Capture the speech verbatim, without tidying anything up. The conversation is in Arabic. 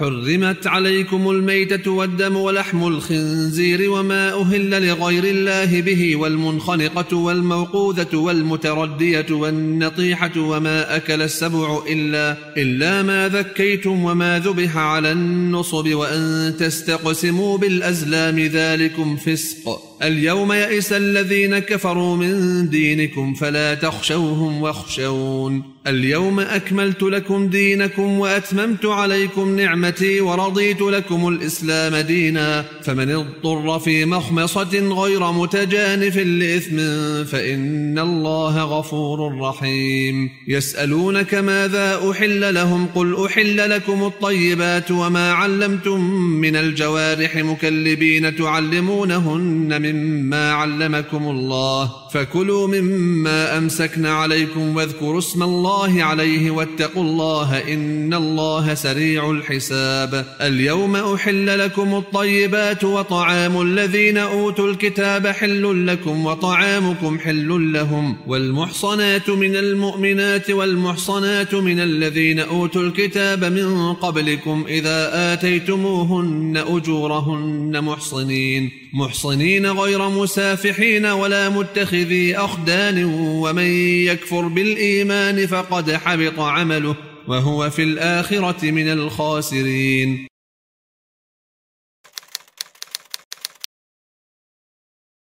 حرمت عليكم الميتة والدم ولحم الخنزير وما أهل لغير الله به والمنخنقة والموقوذة والمتردية والنطيحة وما أكل السبع إلا, إلا ما ذكيتم وما ذبح على النصب وأن تستقسموا بالأزلام ذلكم فسق. اليوم يئس الذين كفروا من دينكم فلا تخشوهم واخشون. اليوم أكملت لكم دينكم وأتممت عليكم نعمتي ورضيت لكم الإسلام دينا. فمن اضطر في مخمصة غير متجانف لإثم فإن الله غفور رحيم. يسألونك ماذا أحل لهم قل أحل لكم الطيبات وما علمتم من الجوارح مكلبين تعلمونهن مما علمكم الله فكلوا مما أمسكن عليكم واذكروا اسم الله عليه واتقوا الله إن الله سريع الحساب. اليوم أحل لكم الطيبات وطعام الذين أوتوا الكتاب حل لكم وطعامكم حل لهم والمحصنات من المؤمنات والمحصنات من الذين أوتوا الكتاب من قبلكم إذا آتيتموهن أجورهن محصنين محصنين غير مسافحين ولا متخذي أخدان ومن يكفر بالإيمان فقد حبط عمله وهو في الآخرة من الخاسرين.